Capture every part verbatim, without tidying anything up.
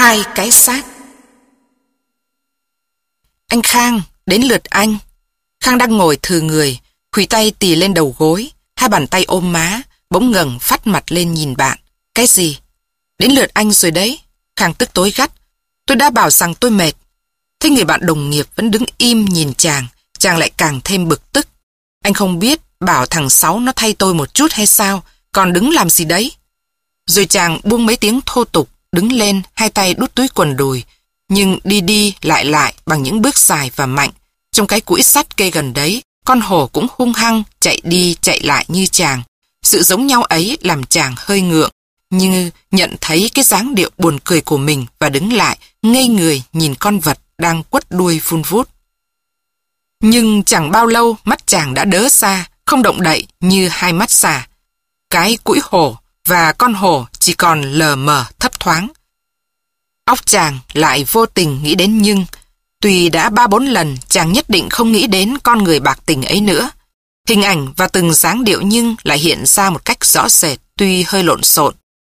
Hai cái xác. Anh Khang, đến lượt anh. Khang đang ngồi thừ người, khuỷu tay tì lên đầu gối, hai bàn tay ôm má, bỗng ngẩng phát mặt lên nhìn bạn. Cái gì? Đến lượt anh rồi đấy. Khang tức tối gắt. Tôi đã bảo rằng tôi mệt. Thế người bạn đồng nghiệp vẫn đứng im nhìn chàng, chàng lại càng thêm bực tức. Anh không biết bảo thằng Sáu nó thay tôi một chút hay sao, còn đứng làm gì đấy? Rồi chàng buông mấy tiếng thô tục, đứng lên, hai tay đút túi quần đùi, nhưng đi đi lại lại bằng những bước dài và mạnh. Trong cái cũi sắt kê gần đấy, con hổ cũng hung hăng chạy đi chạy lại như chàng. Sự giống nhau ấy làm chàng hơi ngượng, như nhận thấy cái dáng điệu buồn cười của mình và đứng lại, ngây người nhìn con vật đang quất đuôi vun vút. Nhưng chẳng bao lâu mắt chàng đã đớ ra, không động đậy như hai mắt xà. Cái cũi hổ và con hổ chỉ còn lờ mờ thấp thoáng. Óc chàng lại vô tình nghĩ đến Nhưng. Tuy đã ba bốn lần chàng nhất định không nghĩ đến con người bạc tình ấy nữa. Hình ảnh và từng dáng điệu Nhưng lại hiện ra một cách rõ rệt, tuy hơi lộn xộn.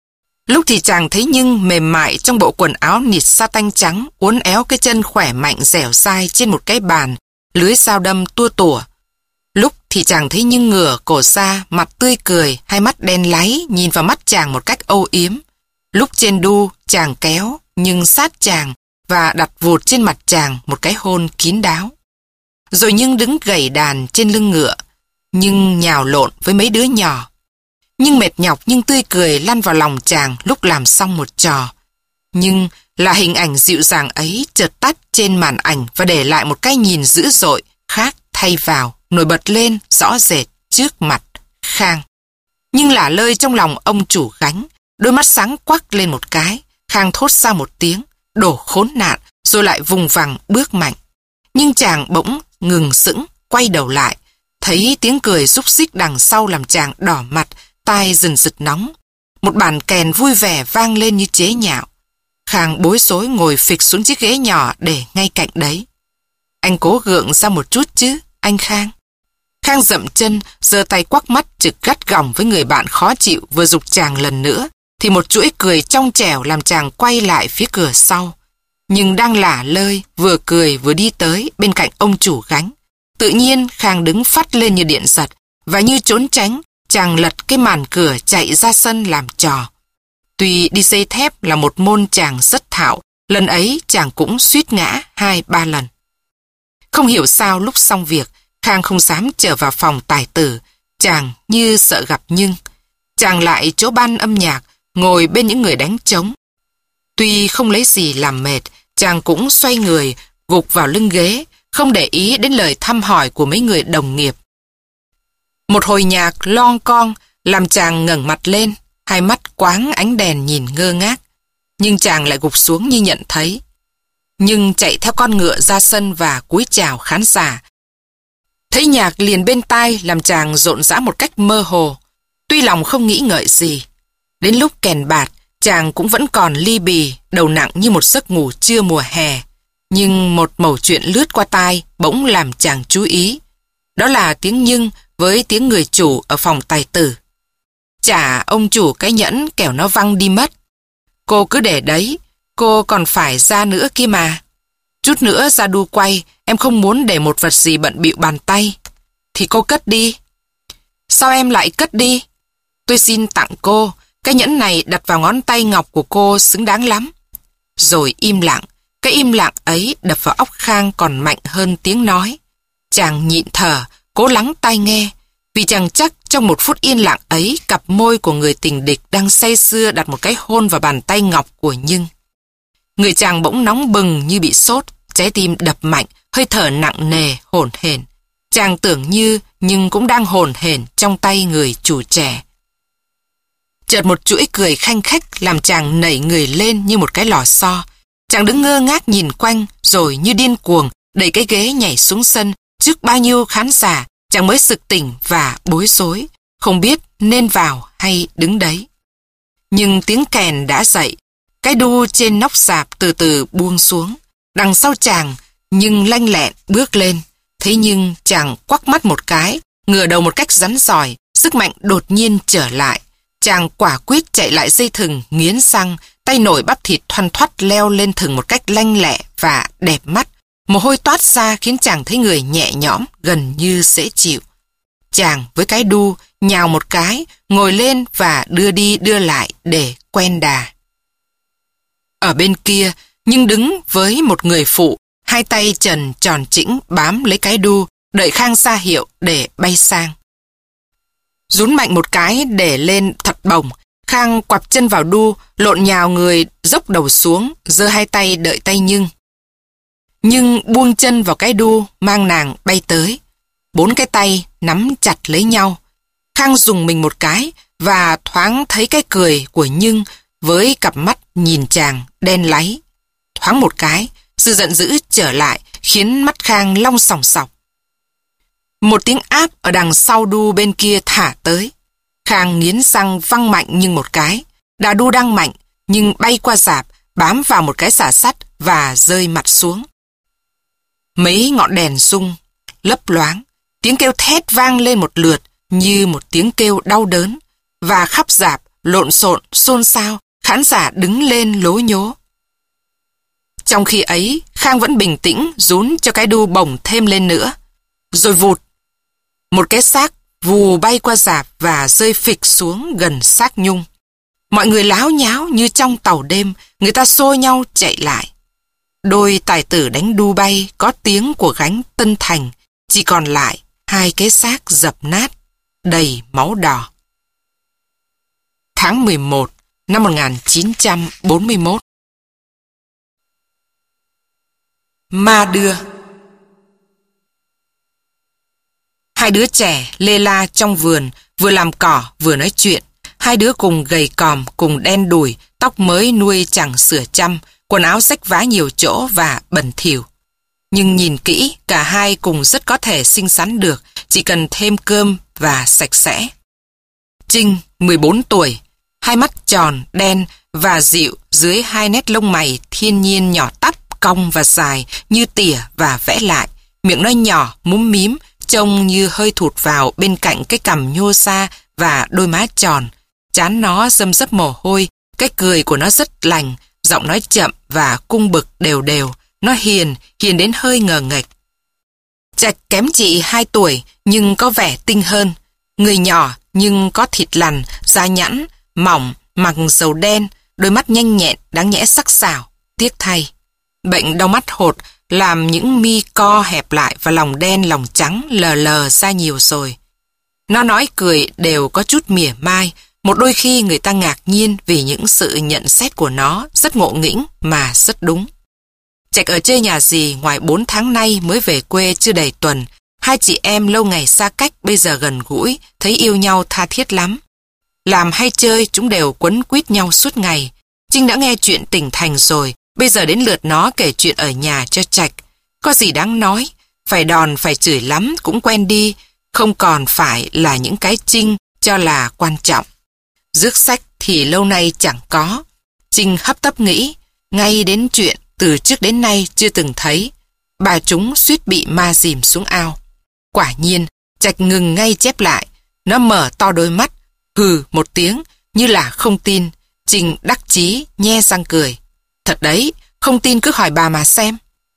Lúc thì chàng thấy Nhưng mềm mại trong bộ quần áo nịt sa tanh trắng, uốn éo cái chân khỏe mạnh dẻo dai trên một cái bàn, lưới dao đâm tua tủa. Lúc thì chàng thấy Nhưng ngửa cổ ra, mặt tươi cười, hai mắt đen láy nhìn vào mắt chàng một cách âu yếm. Lúc trên đu, chàng kéo Nhưng sát chàng và đặt vụt trên mặt chàng một cái hôn kín đáo. Rồi Nhưng đứng gầy đàn trên lưng ngựa, Nhưng nhào lộn với mấy đứa nhỏ. Nhưng mệt nhọc nhưng tươi cười lăn vào lòng chàng lúc làm xong một trò. Nhưng là hình ảnh dịu dàng ấy chợt tắt trên màn ảnh và để lại một cái nhìn dữ dội khác thay vào, nổi bật lên rõ rệt trước mặt Khang. Nhưng lả lơi trong lòng ông chủ gánh, đôi mắt sáng quắc lên một cái. Khang thốt ra một tiếng, đổ khốn nạn, rồi lại vùng vằng bước mạnh. Nhưng chàng bỗng ngừng sững, quay đầu lại, thấy tiếng cười xúc xích đằng sau làm chàng đỏ mặt, tai rần rực nóng. Một bàn kèn vui vẻ vang lên như chế nhạo. Khang bối rối ngồi phịch xuống chiếc ghế nhỏ để ngay cạnh đấy. Anh cố gượng ra một chút chứ, anh Khang. Khang dậm chân, giơ tay quắc mắt trực gắt gỏng với người bạn khó chịu vừa giục chàng lần nữa, thì một chuỗi cười trong trẻo làm chàng quay lại phía cửa sau. Nhưng đang lả lơi, vừa cười vừa đi tới bên cạnh ông chủ gánh. Tự nhiên Khang đứng phắt lên như điện giật, và như trốn tránh, chàng lật cái màn cửa chạy ra sân làm trò. Tuy đi dây thép là một môn chàng rất thạo, lần ấy chàng cũng suýt ngã hai ba lần. Không hiểu sao lúc xong việc, Khang không dám trở vào phòng tài tử, chàng như sợ gặp Nhưng. Chàng lại chỗ ban âm nhạc, ngồi bên những người đánh trống. Tuy không lấy gì làm mệt, chàng cũng xoay người, gục vào lưng ghế, không để ý đến lời thăm hỏi của mấy người đồng nghiệp. Một hồi nhạc lon con làm chàng ngẩng mặt lên, hai mắt quáng ánh đèn nhìn ngơ ngác. Nhưng chàng lại gục xuống như nhận thấy. Nhưng chạy theo con ngựa ra sân và cúi chào khán giả. Thấy nhạc liền bên tai làm chàng rộn rã một cách mơ hồ. Tuy lòng không nghĩ ngợi gì. Đến lúc kèn bạt, chàng cũng vẫn còn ly bì, đầu nặng như một giấc ngủ trưa mùa hè. Nhưng một mẩu chuyện lướt qua tai bỗng làm chàng chú ý. Đó là tiếng Nhưng với tiếng người chủ ở phòng tài tử. Trả ông chủ cái nhẫn kẻo nó văng đi mất. Cô cứ để đấy, cô còn phải ra nữa kia mà. Chút nữa ra đu quay, em không muốn để một vật gì bận bịu bàn tay. Thì cô cất đi. Sao em lại cất đi? Tôi xin tặng cô, cái nhẫn này đặt vào ngón tay ngọc của cô xứng đáng lắm. Rồi im lặng, cái im lặng ấy đập vào óc Khang còn mạnh hơn tiếng nói. Chàng nhịn thở, cố lắng tai nghe, vì chàng chắc trong một phút yên lặng ấy cặp môi của người tình địch đang say sưa đặt một cái hôn vào bàn tay ngọc của Nhưng. Người chàng bỗng nóng bừng như bị sốt, trái tim đập mạnh, hơi thở nặng nề, hổn hển. Chàng tưởng như Nhưng cũng đang hổn hển trong tay người chủ trẻ. Chợt một chuỗi cười khanh khách làm chàng nảy người lên như một cái lò xo. Chàng đứng ngơ ngác nhìn quanh, rồi như điên cuồng đẩy cái ghế nhảy xuống sân trước bao nhiêu khán giả. Chàng mới sực tỉnh và bối rối, không biết nên vào hay đứng đấy. Nhưng tiếng kèn đã dậy, cái đu trên nóc sạp từ từ buông xuống. Đằng sau chàng, Nhưng lanh lẹn bước lên. Thế nhưng chàng quắc mắt một cái, ngửa đầu một cách rắn rỏi, sức mạnh đột nhiên trở lại. Chàng quả quyết chạy lại dây thừng, nghiến răng, Tay nổi bắp thịt thoăn thoắt leo lên thừng một cách lanh lẹ và đẹp mắt. Mồ hôi toát ra khiến chàng thấy người nhẹ nhõm, gần như dễ chịu. Chàng với cái đu nhào một cái, ngồi lên và đưa đi đưa lại để quen đà. Ở bên kia, nhưng đứng với một người phụ, hai tay trần tròn chỉnh bám lấy cái đu, đợi Khang ra hiệu để bay sang. Dún mạnh một cái để lên thật bổng, Khang quặp chân vào đu, lộn nhào người dốc đầu xuống, giơ hai tay đợi tay Nhưng. Nhưng buông chân vào cái đu, mang nàng bay tới. Bốn cái tay nắm chặt lấy nhau. Khang dùng mình một cái và thoáng thấy cái cười của Nhưng với cặp mắt nhìn chàng đen láy. Thoáng một cái, sự giận dữ trở lại khiến mắt Khang long sòng sọc. Một tiếng áp ở đằng sau đu bên kia thả tới. Khang nghiến răng văng mạnh Nhưng một cái. Đà đu đang mạnh nhưng bay qua rạp, bám vào một cái xà sắt và rơi mặt xuống. Mấy ngọn đèn rung, lấp loáng, tiếng kêu thét vang lên một lượt như một tiếng kêu đau đớn, và khắp rạp lộn xộn xôn xao, khán giả đứng lên lố nhố. Trong khi ấy, Khang vẫn bình tĩnh dún cho cái đu bổng thêm lên nữa. Rồi vụt, một cái xác vù bay qua rạp và rơi phịch xuống gần xác Nhung. Mọi người láo nháo như trong tàu đêm, người ta xô nhau chạy lại. Đôi tài tử đánh đu bay có tiếng của gánh Tân Thành, chỉ còn lại hai cái xác dập nát, đầy máu đỏ. Tháng mười một năm một nghìn chín trăm bốn mươi mốt. Ma đưa. Hai đứa trẻ lê la trong vườn, vừa làm cỏ vừa nói chuyện. Hai đứa cùng gầy còm, cùng đen đùi, tóc mới nuôi chẳng sửa chăm, quần áo rách vá nhiều chỗ và bẩn thỉu. Nhưng nhìn kỹ, cả hai cùng rất có thể xinh xắn được, chỉ cần thêm cơm và sạch sẽ. Trinh, mười bốn tuổi, hai mắt tròn, đen và dịu dưới hai nét lông mày thiên nhiên nhỏ tắp, cong và dài như tỉa và vẽ lại. Miệng nó nhỏ, múm mím, trông như hơi thụt vào bên cạnh cái cằm nhô ra và đôi má tròn. Trán nó râm rấp mồ hôi, cái cười của nó rất lành, giọng nói chậm và cung bực đều đều. Nó hiền, hiền đến hơi ngờ nghệch. Trạch kém chị hai tuổi nhưng có vẻ tinh hơn. Người nhỏ nhưng có thịt lằn, da nhẵn, mỏng, mặc dầu đen, đôi mắt nhanh nhẹn, đáng nhẽ sắc sảo. Tiếc thay, bệnh đau mắt hột làm những mi co hẹp lại và lòng đen lòng trắng lờ lờ ra nhiều rồi. Nó nói cười đều có chút mỉa mai, một đôi khi người ta ngạc nhiên vì những sự nhận xét của nó rất ngộ nghĩnh mà rất đúng. Trạch ở chơi nhà dì ngoài bốn tháng nay mới về quê chưa đầy tuần. Hai chị em lâu ngày xa cách bây giờ gần gũi, thấy yêu nhau tha thiết lắm. Làm hay chơi chúng đều quấn quýt nhau suốt ngày. Trinh đã nghe chuyện tỉnh thành rồi, bây giờ đến lượt nó kể chuyện ở nhà cho Trạch. Có gì đáng nói, phải đòn phải chửi lắm cũng quen đi, không còn phải là những cái Trinh cho là quan trọng. Rước sách thì lâu nay chẳng có. Trinh hấp tấp nghĩ, ngay đến chuyện từ trước đến nay chưa từng thấy. Bà chúng suýt bị ma dìm xuống ao. Quả nhiên, Trạch ngừng ngay chép lại. Nó mở to đôi mắt, hừ một tiếng, như là không tin. Trinh đắc chí, nhe răng cười. Thật đấy, không tin cứ hỏi bà mà xem.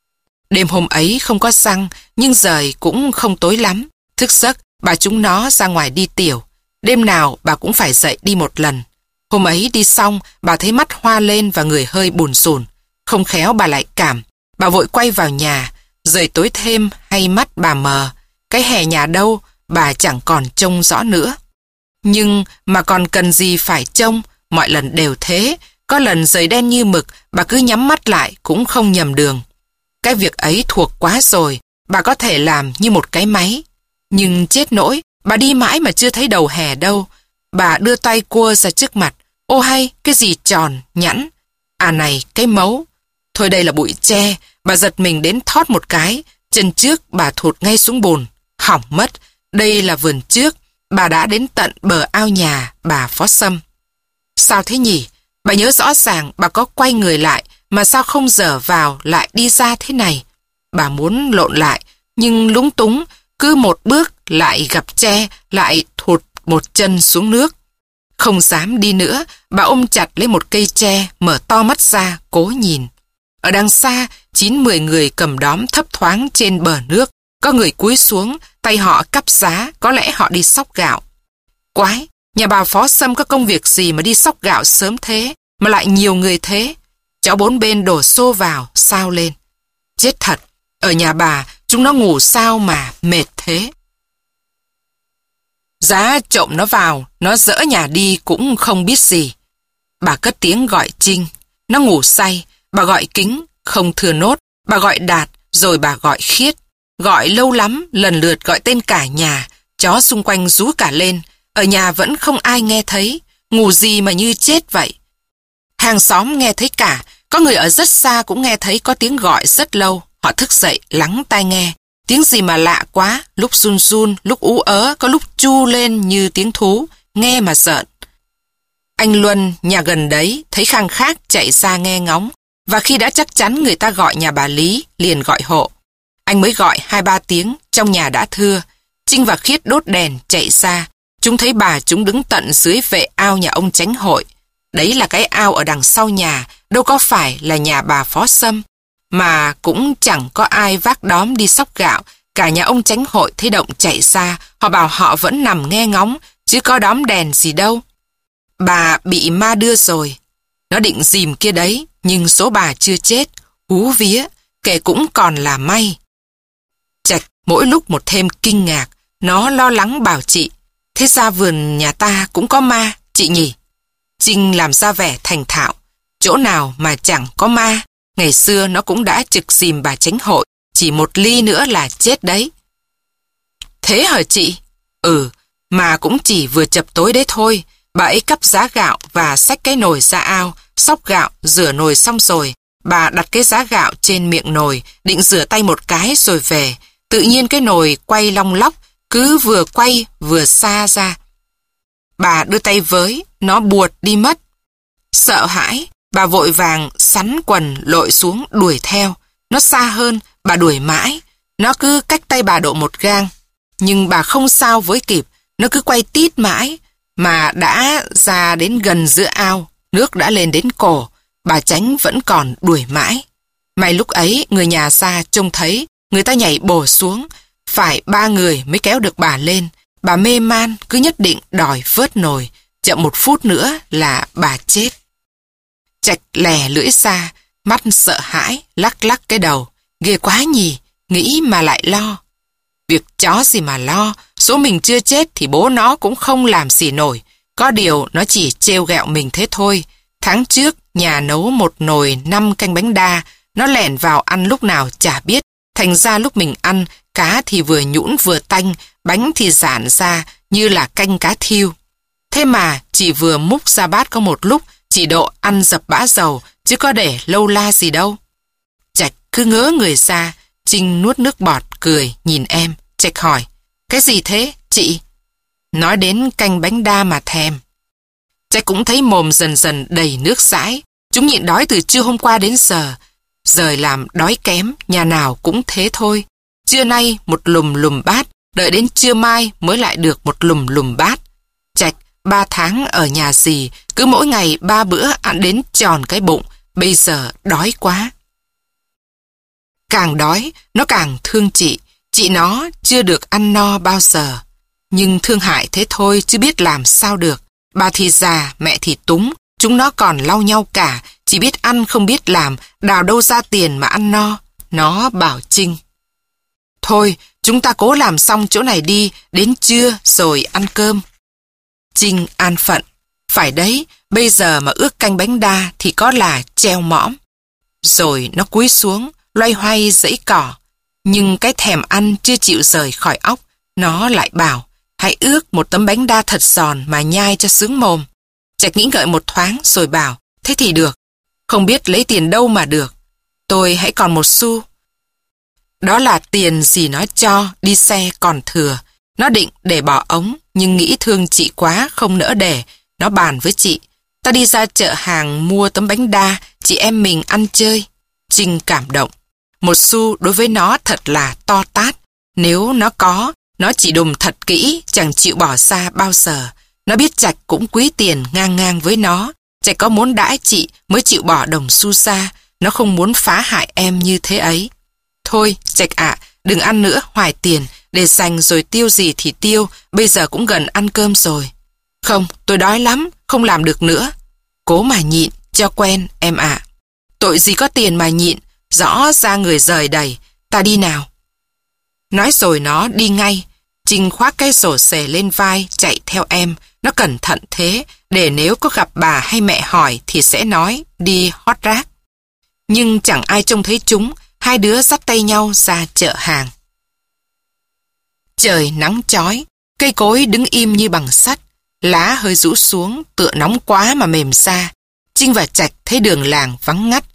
Đêm hôm ấy không có xăng, nhưng giời cũng không tối lắm. Thức giấc, bà chúng nó ra ngoài đi tiểu. Đêm nào bà cũng phải dậy đi một lần. Hôm ấy đi xong, bà thấy mắt hoa lên và người hơi buồn rùn. Không khéo bà lại cảm. Bà vội quay vào nhà. Rời tối thêm hay mắt bà mờ. Cái hè nhà đâu, bà chẳng còn trông rõ nữa. Nhưng mà còn cần gì phải trông, mọi lần đều thế. Có lần giời đen như mực, bà cứ nhắm mắt lại cũng không nhầm đường. Cái việc ấy thuộc quá rồi, bà có thể làm như một cái máy. Nhưng chết nỗi, bà đi mãi mà chưa thấy đầu hè đâu. Bà đưa tay cua ra trước mặt. Ô hay, cái gì tròn, nhẵn. À này, cái mấu. Thôi đây là bụi tre. Bà giật mình đến thót một cái. Chân trước bà thụt ngay xuống bùn. Hỏng mất. Đây là vườn trước. Bà đã đến tận bờ ao nhà bà Phó Sâm. Sao thế nhỉ? Bà nhớ rõ ràng bà có quay người lại. Mà sao không dở vào lại đi ra thế này? Bà muốn lộn lại. Nhưng lúng túng. Cứ một bước lại gặp tre. Lại thụt một chân xuống nước. Không dám đi nữa, bà ôm chặt lấy một cây tre, mở to mắt ra, cố nhìn. Ở đằng xa, chín mười người cầm đóm thấp thoáng trên bờ nước. Có người cúi xuống, tay họ cắp giá, có lẽ họ đi xóc gạo. Quái, nhà bà Phó Sâm có công việc gì mà đi xóc gạo sớm thế, mà lại nhiều người thế? Cháu bốn bên đổ xô vào, sao lên. Chết thật, ở nhà bà, chúng nó ngủ sao mà mệt thế. Giá trộm nó vào, nó dỡ nhà đi cũng không biết gì. Bà cất tiếng gọi Trinh, nó ngủ say. Bà gọi Kính, không thưa nốt. Bà gọi Đạt, rồi bà gọi Khiết. Gọi lâu lắm, lần lượt gọi tên cả nhà. Chó xung quanh rú cả lên. Ở nhà vẫn không ai nghe thấy. Ngủ gì mà như chết vậy. Hàng xóm nghe thấy cả. Có người ở rất xa cũng nghe thấy có tiếng gọi rất lâu. Họ thức dậy, lắng tai nghe. Tiếng gì mà lạ quá, lúc run run, lúc ú ớ, có lúc chu lên như tiếng thú, nghe mà sợ. Anh Luân, nhà gần đấy, thấy khang khác chạy ra nghe ngóng, và khi đã chắc chắn người ta gọi nhà bà Lý, liền gọi hộ. Anh mới gọi hai ba tiếng, trong nhà đã thưa. Trinh và Khiết đốt đèn, chạy ra. Chúng thấy bà chúng đứng tận dưới vệ ao nhà ông Chánh Hội. Đấy là cái ao ở đằng sau nhà, đâu có phải là nhà bà Phó Sâm. Mà cũng chẳng có ai vác đóm đi xóc gạo. Cả nhà ông Chánh Hội thấy động chạy ra. Họ bảo họ vẫn nằm nghe ngóng, chứ có đóm đèn gì đâu. Bà bị ma đưa rồi. Nó định dìm kia đấy, nhưng số bà chưa chết. Hú vía, kể cũng còn là may. Trạch mỗi lúc một thêm kinh ngạc. Nó lo lắng bảo chị, thế ra vườn nhà ta cũng có ma, chị nhỉ? Trinh làm ra vẻ thành thạo. Chỗ nào mà chẳng có ma. Ngày xưa nó cũng đã trực dìm bà Chánh Hội, chỉ một ly nữa là chết đấy. Thế hả chị? Ừ, mà cũng chỉ vừa chập tối đấy thôi. Bà ấy cắp giá gạo và xách cái nồi ra ao, xóc gạo, rửa nồi xong rồi. Bà đặt cái giá gạo trên miệng nồi, định rửa tay một cái rồi về. Tự nhiên cái nồi quay long lóc, cứ vừa quay vừa xa ra. Bà đưa tay với, nó buột đi mất. Sợ hãi, bà vội vàng sắn quần lội xuống đuổi theo. Nó xa hơn, bà đuổi mãi. Nó cứ cách tay bà độ một gang. Nhưng bà không sao với kịp, nó cứ quay tít mãi. Mà đã ra đến gần giữa ao, nước đã lên đến cổ. Bà Chánh vẫn còn đuổi mãi. May lúc ấy người nhà xa trông thấy, người ta nhảy bổ xuống. Phải ba người mới kéo được bà lên. Bà mê man, cứ nhất định đòi vớt nồi. Chậm một phút nữa là bà chết. Trạch lè lưỡi ra, mắt sợ hãi, lắc lắc cái đầu. Ghê quá nhỉ, nghĩ mà lại lo. Việc chó gì mà lo, số mình chưa chết thì bố nó cũng không làm gì nổi. Có điều nó chỉ trêu ghẹo mình thế thôi. Tháng trước, nhà nấu một nồi năm canh bánh đa, nó lẻn vào ăn lúc nào chả biết. Thành ra lúc mình ăn, cá thì vừa nhũn vừa tanh, bánh thì giãn ra như là canh cá thiêu. Thế mà chỉ vừa múc ra bát có một lúc, chỉ độ ăn dập bã dầu, chứ có để lâu la gì đâu. Trạch cứ ngớ người ra, Trinh nuốt nước bọt, cười, nhìn em. Trạch hỏi, cái gì thế, chị? Nói đến canh bánh đa mà thèm. Trạch cũng thấy mồm dần dần đầy nước dãi. Chúng nhịn đói từ trưa hôm qua đến giờ. Rời làm đói kém, nhà nào cũng thế thôi. Trưa nay một lùm lùm bát, đợi đến trưa mai mới lại được một lùm lùm bát. Trạch ba tháng ở nhà dì, cứ mỗi ngày ba bữa ăn đến tròn cái bụng, bây giờ đói quá. Càng đói, nó càng thương chị. Chị nó chưa được ăn no bao giờ. Nhưng thương hại thế thôi chứ biết làm sao được. Bà thì già, mẹ thì túng, chúng nó còn lau nhau cả, chỉ biết ăn không biết làm, đào đâu ra tiền mà ăn no. Nó bảo Trinh, thôi, chúng ta cố làm xong chỗ này đi, đến trưa rồi ăn cơm. Trinh an phận, phải đấy, bây giờ mà ước canh bánh đa thì có là treo mõm. Rồi nó cúi xuống, loay hoay dãy cỏ. Nhưng cái thèm ăn chưa chịu rời khỏi óc, nó lại bảo, hãy ước một tấm bánh đa thật giòn mà nhai cho sướng mồm. Trạch nghĩ ngợi một thoáng rồi bảo, thế thì được, không biết lấy tiền đâu mà được. Tôi hãy còn một xu. Đó là tiền gì nó cho, đi xe còn thừa. Nó định để bỏ ống, nhưng nghĩ thương chị quá, không nỡ để. Nó bàn với chị, ta đi ra chợ hàng mua tấm bánh đa, chị em mình ăn chơi. Trinh cảm động. Một xu đối với nó thật là to tát. Nếu nó có, nó chỉ đùm thật kỹ, chẳng chịu bỏ ra bao giờ. Nó biết Trạch cũng quý tiền ngang ngang với nó. Trạch có muốn đãi chị mới chịu bỏ đồng xu xa. Nó không muốn phá hại em như thế ấy. Thôi, Trạch ạ, đừng ăn nữa, hoài tiền. Để dành rồi tiêu gì thì tiêu. Bây giờ cũng gần ăn cơm rồi. Không, tôi đói lắm, không làm được nữa. Cố mà nhịn, cho quen, em ạ. Tội gì có tiền mà nhịn. Rõ ra người rời đầy. Ta đi nào. Nói rồi nó đi ngay. Trinh khoác cái xổ xề lên vai, chạy theo em. Nó cẩn thận thế, để nếu có gặp bà hay mẹ hỏi thì sẽ nói đi hót rác. Nhưng chẳng ai trông thấy chúng. Hai đứa dắt tay nhau ra chợ hàng. Trời nắng chói, cây cối đứng im như bằng sắt. Lá hơi rũ xuống, tựa nóng quá mà mềm ra. Trinh và Trạch thấy đường làng vắng ngắt.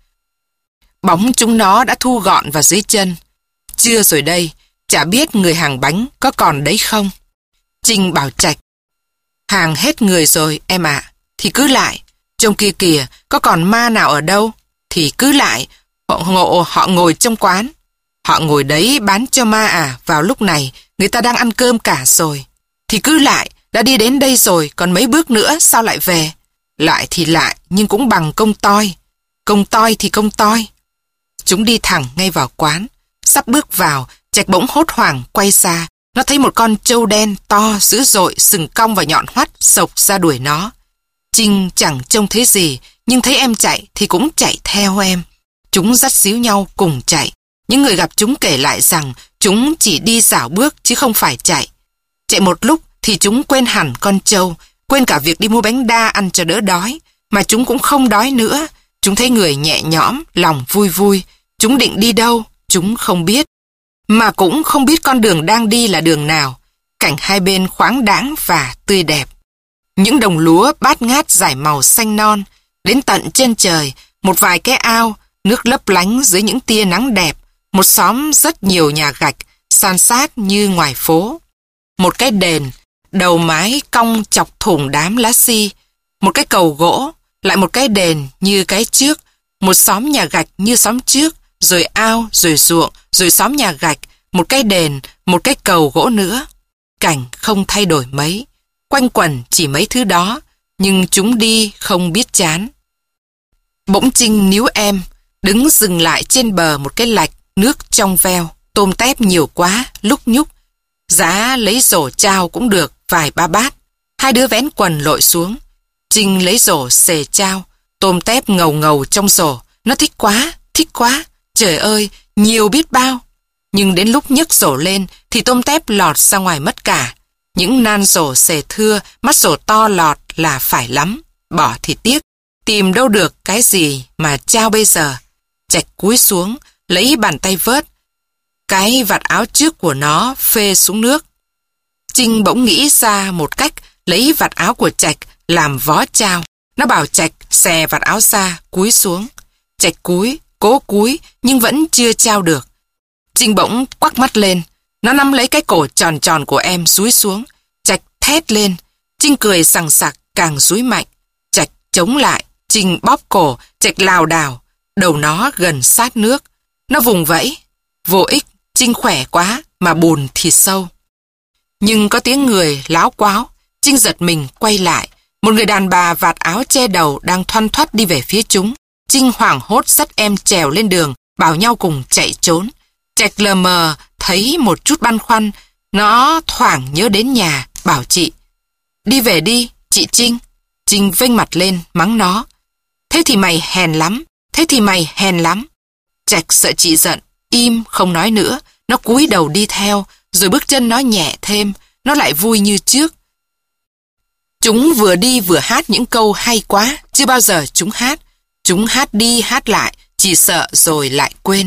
Bóng chúng nó đã thu gọn vào dưới chân. Trưa rồi đây, chả biết người hàng bánh có còn đấy không. Trinh bảo Trạch, hàng hết người rồi em ạ, thì cứ lại. Trong kia kìa, có còn ma nào ở đâu, thì cứ lại. Họ, ngộ, họ ngồi trong quán. Họ ngồi đấy bán cho ma à, vào lúc này, người ta đang ăn cơm cả rồi. Thì cứ lại, đã đi đến đây rồi, còn mấy bước nữa sao lại về? Lại thì lại, nhưng cũng bằng công toi. Công toi thì công toi. Chúng đi thẳng ngay vào quán. Sắp bước vào, Trạch bỗng hốt hoảng quay ra. Nó thấy một con trâu đen to, dữ dội, sừng cong và nhọn hoắt sộc ra đuổi nó. Trinh chẳng trông thấy gì, nhưng thấy em chạy thì cũng chạy theo em. Chúng dắt díu nhau cùng chạy. Những người gặp chúng kể lại rằng chúng chỉ đi dạo bước chứ không phải chạy. Chạy một lúc thì chúng quên hẳn con trâu, quên cả việc đi mua bánh đa ăn cho đỡ đói. Mà chúng cũng không đói nữa. Chúng thấy người nhẹ nhõm, lòng vui vui. Chúng định đi đâu, chúng không biết. Mà cũng không biết con đường đang đi là đường nào. Cảnh hai bên khoáng đãng và tươi đẹp. Những đồng lúa bát ngát rải màu xanh non. Đến tận trên trời, một vài cái ao, nước lấp lánh dưới những tia nắng đẹp. Một xóm rất nhiều nhà gạch, san sát như ngoài phố. Một cái đền, đầu mái cong chọc thủng đám lá si. Một cái cầu gỗ, lại một cái đền như cái trước. Một xóm nhà gạch như xóm trước, rồi ao, rồi ruộng, rồi xóm nhà gạch, một cái đền, một cái cầu gỗ nữa. Cảnh không thay đổi mấy, quanh quẩn chỉ mấy thứ đó, nhưng chúng đi không biết chán. Bỗng Trinh níu em, đứng dừng lại trên bờ một cái lạch, nước trong veo, tôm tép nhiều quá, lúc nhúc. Giá lấy rổ trao cũng được vài ba bát. Hai đứa vén quần lội xuống. Trinh lấy rổ xề trao, tôm tép ngầu ngầu trong rổ. Nó thích quá, thích quá. Trời ơi, nhiều biết bao. Nhưng đến lúc nhấc rổ lên thì tôm tép lọt ra ngoài mất cả. Những nan rổ xề thưa, mắt rổ to lọt là phải lắm. Bỏ thì tiếc, tìm đâu được cái gì mà trao bây giờ. Trạch cúi xuống, lấy bàn tay vớt. Cái vạt áo trước của nó phê xuống nước. Trinh bỗng nghĩ ra một cách lấy vạt áo của Trạch làm vó trao. Nó bảo Trạch xè vạt áo ra, cúi xuống. Trạch cúi, cố cúi, nhưng vẫn chưa trao được. Trinh bỗng quắc mắt lên. Nó nắm lấy cái cổ tròn tròn của em dúi xuống. Trạch thét lên. Trinh cười sằng sặc, càng dúi mạnh. Trạch chống lại. Trinh bóp cổ. Trạch lảo đảo. Đầu nó gần sát nước. Nó vùng vẫy. Vô ích. Trinh khỏe quá, mà bùn thì sâu. Nhưng có tiếng người láo quáo. Trinh giật mình quay lại. Một người đàn bà vạt áo che đầu đang thoăn thoắt đi về phía chúng. Trinh hoảng hốt dắt em trèo lên đường, bảo nhau cùng chạy trốn. Trạch lờ mờ thấy một chút băn khoăn. Nó thoảng nhớ đến nhà, bảo chị. Đi về đi, chị Trinh. Trinh vênh mặt lên, mắng nó. Thế thì mày hèn lắm, thế thì mày hèn lắm. Trạch sợ chị giận, im không nói nữa. Nó cúi đầu đi theo, rồi bước chân nó nhẹ thêm. Nó lại vui như trước. Chúng vừa đi vừa hát những câu hay quá. Chưa bao giờ chúng hát. Chúng hát đi hát lại, chỉ sợ rồi lại quên.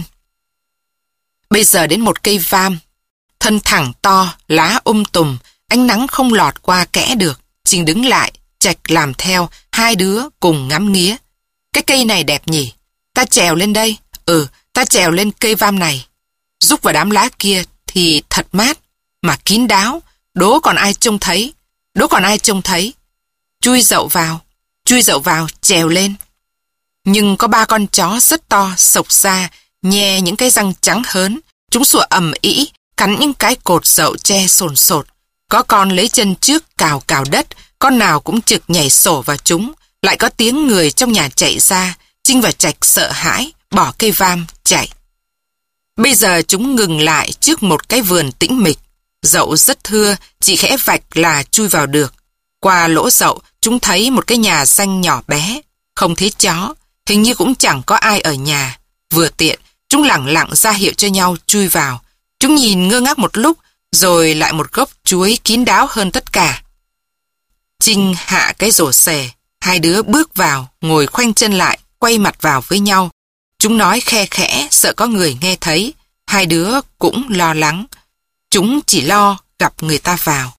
Bây giờ đến một cây vam. Thân thẳng to, lá um tùm, ánh nắng không lọt qua kẽ được. Trinh đứng lại, Trạch làm theo, hai đứa cùng ngắm nghía. Cái cây này đẹp nhỉ? Ta trèo lên đây. Ừ, ta trèo lên cây vam này. Rúc vào đám lá kia thì thật mát, mà kín đáo. Đố còn ai trông thấy. Đố còn ai trông thấy. Chui dậu vào, chui dậu vào, trèo lên. Nhưng có ba con chó rất to sộc ra, nhe những cái răng trắng hớn. Chúng sủa ầm ĩ, cắn những cái cột dậu tre sồn sột. Có con lấy chân trước cào cào đất, Con nào cũng trực nhảy sổ vào chúng, lại có tiếng người trong nhà chạy ra. Trinh và Trạch sợ hãi, bỏ cây vam, chạy. Bây giờ chúng ngừng lại trước một cái vườn tĩnh mịch. Dậu rất thưa, chỉ khẽ vạch là chui vào được. Qua lỗ dậu, chúng thấy một cái nhà xanh nhỏ bé. Không thấy chó, hình như cũng chẳng có ai ở nhà. Vừa tiện, chúng lẳng lặng ra hiệu cho nhau chui vào. Chúng nhìn ngơ ngác một lúc, rồi lại một gốc chuối kín đáo hơn tất cả. Trinh hạ cái rổ xề, hai đứa bước vào, ngồi khoanh chân lại, quay mặt vào với nhau. Chúng nói khe khẽ, sợ có người nghe thấy. Hai đứa cũng lo lắng. Chúng chỉ lo gặp người ta vào.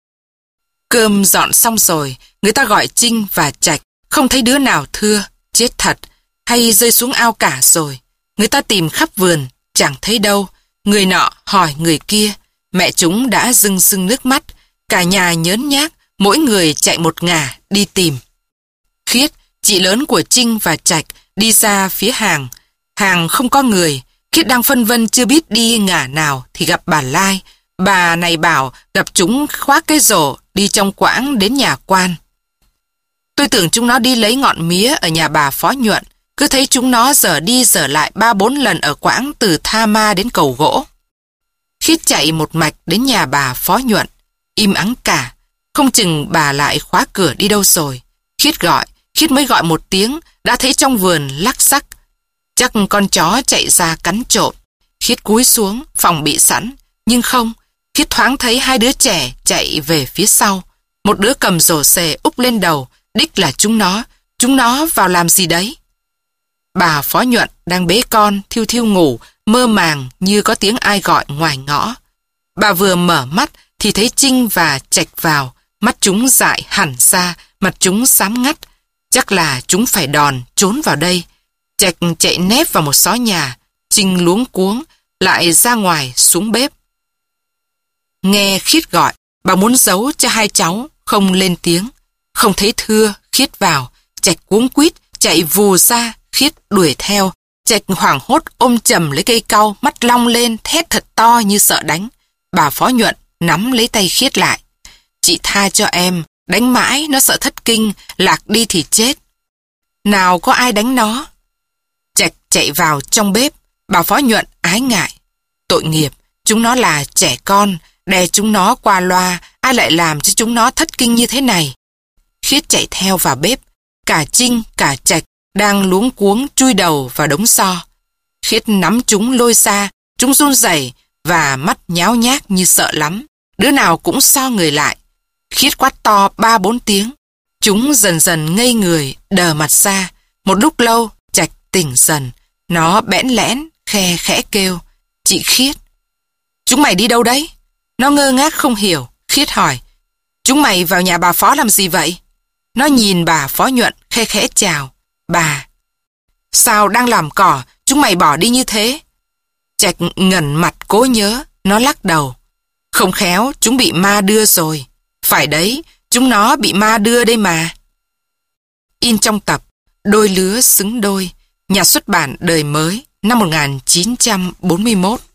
Cơm dọn xong rồi, người ta gọi Trinh và Trạch, không thấy đứa nào thưa, chết thật, hay rơi xuống ao cả rồi. Người ta tìm khắp vườn, chẳng thấy đâu. Người nọ hỏi người kia, mẹ chúng đã rưng rưng nước mắt, cả nhà nhớn nhác, mỗi người chạy một ngả đi tìm. Khiết, chị lớn của Trinh và Trạch, đi ra phía hàng. Hàng không có người, Khiết đang phân vân chưa biết đi ngả nào thì gặp bà Lai. Bà này bảo gặp chúng khoác cái rổ đi trong quãng đến nhà quan. Tôi tưởng chúng nó đi lấy ngọn mía ở nhà bà Phó Nhuận, cứ thấy chúng nó dở đi dở lại ba bốn lần ở quãng từ Tha Ma đến cầu gỗ. Khiết chạy một mạch đến nhà bà Phó Nhuận, im ắng cả, không chừng bà lại khóa cửa đi đâu rồi. Khiết gọi, Khiết mới gọi một tiếng, đã thấy trong vườn lắc xắc. Chắc con chó chạy ra cắn trộm. Khiết cúi xuống, phòng bị sẵn, nhưng không. Khiết thoáng thấy hai đứa trẻ chạy về phía sau. Một đứa cầm rổ xề úp lên đầu, đích là chúng nó. Chúng nó vào làm gì đấy? Bà Phó Nhuận đang bế con, thiêu thiêu ngủ, mơ màng như có tiếng ai gọi ngoài ngõ. Bà vừa mở mắt thì thấy Trinh và Trạch vào, mắt chúng dại hẳn ra, mặt chúng xám ngắt. Chắc là chúng phải đòn, trốn vào đây. Trạch chạy nép vào một xó nhà, Trinh luống cuống, lại ra ngoài xuống bếp. Nghe Khiết gọi, bà muốn giấu cho hai cháu, không lên tiếng. Không thấy thưa, Khiết vào, Trạch cuống quýt, chạy vù ra, Khiết đuổi theo. Trạch hoảng hốt ôm chầm lấy cây cau, mắt long lên, thét thật to như sợ đánh. Bà Phó Nhuận nắm lấy tay Khiết lại. Chị tha cho em, đánh mãi nó sợ thất kinh, lạc đi thì chết. Nào có ai đánh nó? Trạch chạy vào trong bếp, bà Phó Nhuận ái ngại. Tội nghiệp, chúng nó là trẻ con, đè chúng nó qua loa, ai lại làm cho chúng nó thất kinh như thế này? Khiết chạy theo vào bếp, cả Trinh, cả Trạch đang luống cuống chui đầu vào đống xo. Khiết nắm chúng lôi xa, chúng run rẩy và mắt nháo nhác như sợ lắm. Đứa nào cũng so người lại. Khiết quát to ba bốn tiếng. Chúng dần dần ngây người, đờ mặt ra. Một lúc lâu, Trạch tỉnh dần. Nó bẽn lẽn, khe khẽ kêu. Chị Khiết. Chúng mày đi đâu đấy? Nó ngơ ngác không hiểu. Khiết hỏi. Chúng mày vào nhà bà Phó làm gì vậy? Nó nhìn bà Phó Nhuận, khe khẽ chào. Bà. Sao đang làm cỏ, chúng mày bỏ đi như thế? Trạch ngẩn mặt cố nhớ, nó lắc đầu. Không khéo, chúng bị ma đưa rồi. Phải đấy, chúng nó bị ma đưa đây mà. In trong tập Đôi lứa xứng đôi, nhà xuất bản Đời Mới, năm một nghìn chín trăm bốn mươi mốt.